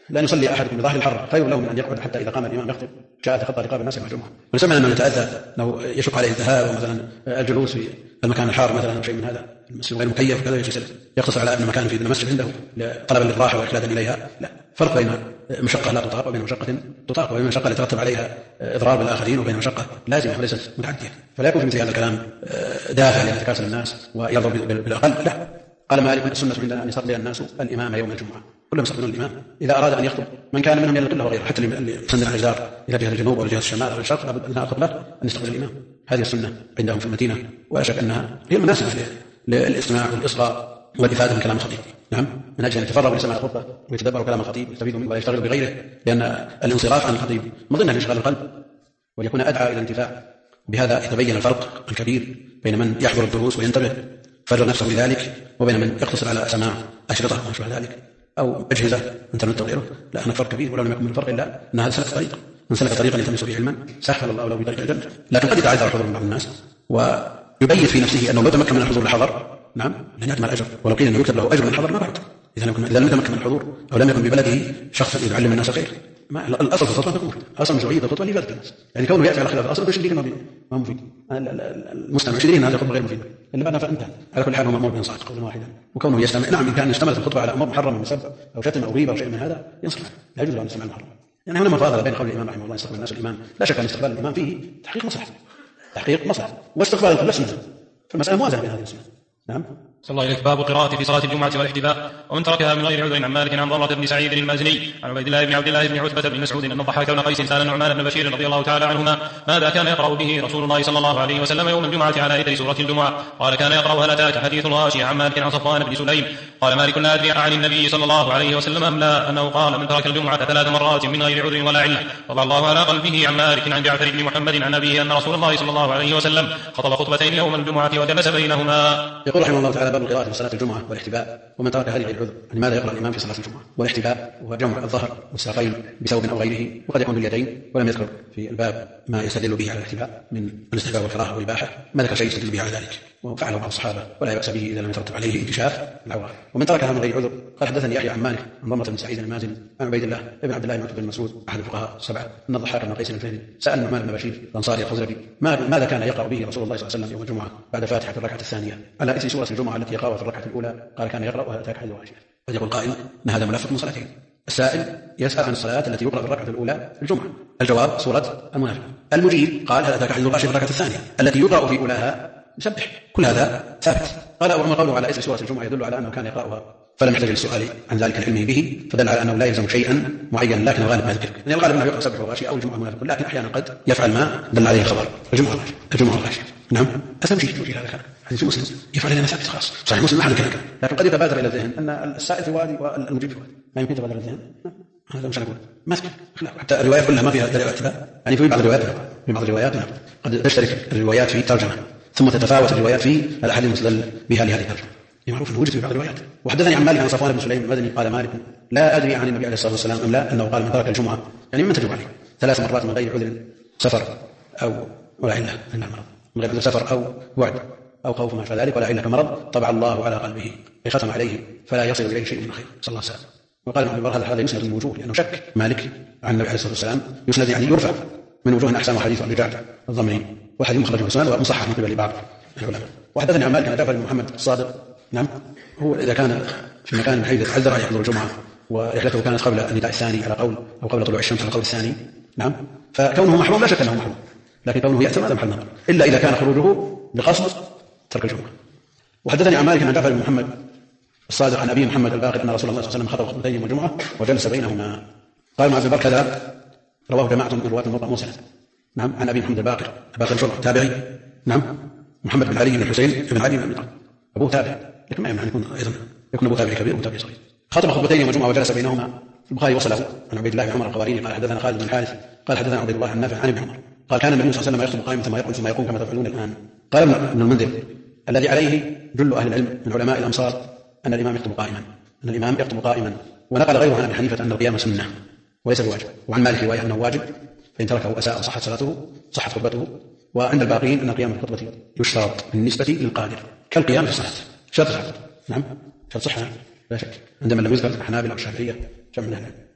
لأن يصلي أحدكم بظاهر الحر خير له من أن يقعد حتى إذا قام الإمام يخطب جاء تخطى رقاب الناس يوم الجمعة. ونسمع أنه يتأذى أنه يشق عليه الذهاب ومثلا الجلوس في المكان الحار مثلا أو شيء من هذا، المسجد غير مكيف وكذا يقتصر على أن مكان في المسجد عنده طلبا للراحة وإخلادا إليها. لا فرق بين مشقة لا تطاق وبين مشقة تطاق، وبين مشقة يترتب عليها إضرار بالآخرين وبين مشقة لازمة وليست متعدية. فلا يكون في مثل هذا الكلام دافع لانتكاس الناس ويرضوا بالأقل. لا، قال مالك السنة عندنا أن يصلي الناس الإمام يوم الجمعة، كلهم يصلون الإمام إذا أراد أن يخطب، من كان منهم يلقي له وغيره، حتى اللي يسند على الجدار إلى جهة الجنوب أو جهة الشمال أو الشرق لابد أن أخطب له أن يستقبل الإمام. هذه السنة عندهم في المدينة، ولا شك أنها هي المناسبة للاستماع والإصغاء والإفادة من كلام الخطيب. نعم، من أجل أن يتفرغوا لسماع الخطبة ويتدبروا كلام الخطيب ويستفيدوا منه ولا يشتغلوا بغيره، لأن الانصراف عن الخطيب مظنة لإشغال القلب وليكون أدعى إلى الانتفاع. بهذا يتبين الفرق الكبير بين من يحضر الدروس وينتبه فرغ نفسه لذلك وبين من يقتصر على سماع أشرطة وما شابه ذلك أو أجهزة انترنت وغيره. لا، هناك فرق كبير، ولو لم يكن من الفرق إلا أن هذا سلك طريق، من سلك طريقا يلتمس فيه علما سهل الله له بطريق الجنة. لكن قد يتعذر الحضور من بعض الناس ويبيت في نفسه أنه لو تمكن من الحضور لحضر، نعم، لن يجمع الأجر، ولو قيل أنه يكتب له أجر من الحضر ما بعد. إذا لم يتمكن من الحضور أو لم يكن ببلده شخص يعلم الناس الخير، الأصل في الخطبة تكون أصل مشروعية الخطبة لإفادة الناس، يعني كونه يأتي على خلاف الأصل يشير إليه ما مفيد، المستمع يشير إليه أن هذه الخطبة غير مفيدة، اللي بعدها فانتهى. على كل حال هو مأمور بإنصات قولا واحدا، وكونه يستمع، نعم، إن كان اشتملت الخطبة على أمور محرمة من سب أو شتم أو غيبة أو شيء من هذا ينصح، لا يجوز له أن يستمع المحرم. يعني هنا مفاضلة بين قول الإمام رحمه الله يستقبل الناس الإمام، لا شك أن استقبال الإمام فيه تحقيق مصلحة واستقبال القبلة سنة، فالمسألة موازنة بين هذه السنة. نعم. صلى الله عليك. باب قراءة في صلاة الجمعة والاحتباء. ومن تركها من غير عذر. عن مالك عن ضرة بن سعيد المازني عن عبيد الله بن عبد الله بن عتبة بن مسعود أن الضحاك بن قيس سأل النعمان بن بشير رضي الله تعالى عنهما ماذا كان يقرأ به رسول الله صلى الله عليه وسلم يوم الجمعة على إثر سورة الجمعة؟ قال كان يقرأ هل أتاك حديث الغاشية. عن مالك عن صفوان بن سليم قال مالك لا أدري عن النبي صلى الله عليه وسلم أم لا أنه قال من ترك الجمعة 3 مرات من غير عذر ولا علة طبع الله على قلبه. عن مالك عن جعفر بن محمد عن أبيه أن رسول الله صلى الله عليه وسلم خطب خطبتين يوم الجمعة وجلس بينهما. يقول رحمه الله تعالى باب القراءة في صلاة الجمعة والاحتباء. ومن ترك هذه العذر، لماذا يقرأ الإمام في صلاة الجمعة؟ والاحتباء هو جمع الظهر والساقين بثوب أو غيره، وقد يكون باليدين، ولم يذكر في الباب ما يستدل به على الاحتباء من الاستحباب والكراهة والإباحة، ما ذكر شيء يستدل به على ذلك، وفعله بعض الصحابة ولا يأس به إذا لم يترتب عليه انكشاف العورة. ومن تركها من غير عذر، قال حدثني يحيى عن مالك عن ضمرة بن سعيد المازني عن عبيد الله بن عبد الله بن عتبة بن مسعود أحد الفقهاء السبعة أن الضحاك بن قيس الفهري سأل النعمان بن بشير الأنصاري الخزرجي ماذا كان يقرأ به رسول الله صلى الله عليه وسلم يوم الجمعة بعد الفاتحة في الركعة الثانية على إثر سورة الجمعة التي يقرأها في الركعة الأولى؟ قال كان يقرأ وهل أتاك حديث الغاشية. قد يقول قائل أن هذا ملفق من صلاتين. السائل يسأل عن الصلاة التي يقرأ في الركعة الأولى في الجمعة، الجواب سورة المنافق. المجيب قال هل أتاك حديث الغاشية في الركعة الثانية التي يقرأ في أولاها يسبح. كل هذا ثابت. قال وأما قوله على إثر سورة الجمعة يدل على أنه كان يقرأها، فلم يحتج للسؤال عن ذلك العلم به، فدل على أنه لا يلزم شيئا معينا، لكن الغالب ما ذكر، يعني الغالب أنه يقرأ سبح وغاشية أو الجمعة المنافق، لكن أحيانا قد يفعل ما دل عليه الخبر. الجمعة الغاشية نعم، أثم شيء توجيه هذا الكلام حديث مسلم يفعل لنا ثابت خلاص، صحيح مسلم ما حد كلام، لكن قد يتبادر إلى الذهن أن السائل في وادي والمجيب في وادي، ما يمكن يتبادر إلى الذهن. هذا مش أقول ما في خلاف، حتى الروايات كلها ما فيها دليل اعتباء، يعني في بعض الروايات قد تشترك الروايات في ترجمة ثم تتفاوت الروايات في الأحاديث المستدل بها لهذه الترجمة، معروف أنه وجد في بعض الروايات. وحدثني عن مالك عن صفوان بن سليم المدني قال مالك لا أدري عن النبي عليه الصلاة والسلام أم لا أنه قال من ترك الجمعة، يعني من تجب عليه 3 مرات من غير عذر سفر أو ولا علة من المرض، من غير عذر سفر أو وعد أو خوف ما فذلك ولا علة كمرض طبع الله على قلبه ختم عليه فلا يصل إليه شيء من خير صلى الله عليه وسلم. وقال ابن عمر هذا يسند من وجوه، لأنه شك مالك عن النبي عليه الصلاة والسلام يسند يعني يرفع من وجوه أحسن حديث أبي جعفر الضمري، وحديث مخرج في السنن ومصحح من قبل بعض العلماء. وحدثني عن مالك عن جعفر بن محمد الصادق، نعم، هو إذا كان في مكان من حيث يتعذر أن يحضر الجمعة ورحلته كانت قبل النداء الثاني على قول أو قبل طلوع الشمس على القول الثاني، نعم، فكونه محروم لا شك أنه محروم، لكن كونه يأتي هذا محل نظر، إلا إذا كان خروجه بقصد ترك الجمعة. وحدثني عن مالك عن جعفر بن محمد الصادق عن أبي محمد الباقر أن رسول الله صلى الله عليه وسلم خطب خطبتين يوم الجمعة وجلس بينهما. قال ابن عبد البر كذا رواه جماعة من رواة الموطأ موسلا، نعم، عن أبي محمد الباقر الشرع تابعي، نعم، محمد بن علي بن الحسين بن علي بن أبي طالب أبوه تابع، لكن ما يمنع أن يكون أبوه تابعي كبير وأبوه تابعي صغير. خطب خطبتين يوم الجمعة وجلس بينهما. البخاري وصله عن عبيد الله بن عمر القواريري قال حدثنا خالد بن الحارث قال حدثنا عبد الله النافع عن ابن عمر قال كان النبي صلى الله عليه وسلم يخطب قائما ثم يقعد ثم يقوم كما تفعلون الآن. قال ابن المنذر الذي عليه جل أهل العلم من علماء الأمصار أن الإمام يخطب قائما، ونقل غيره عن أبي حنيفة أن القيام سنة وليس بواجب، وعن مالك رواية أنه واجب فإن تركه أساء صحت صلاته صحت خطبته، وعند الباقين أن القيام في الخطبة يشترط بالنسبة للقادر كالقيام في الصلاة شرط صحة، نعم شرط صحة لا شك، عندما لم يذكر الحنابلة أو الشافعية جمع من أهل العلم.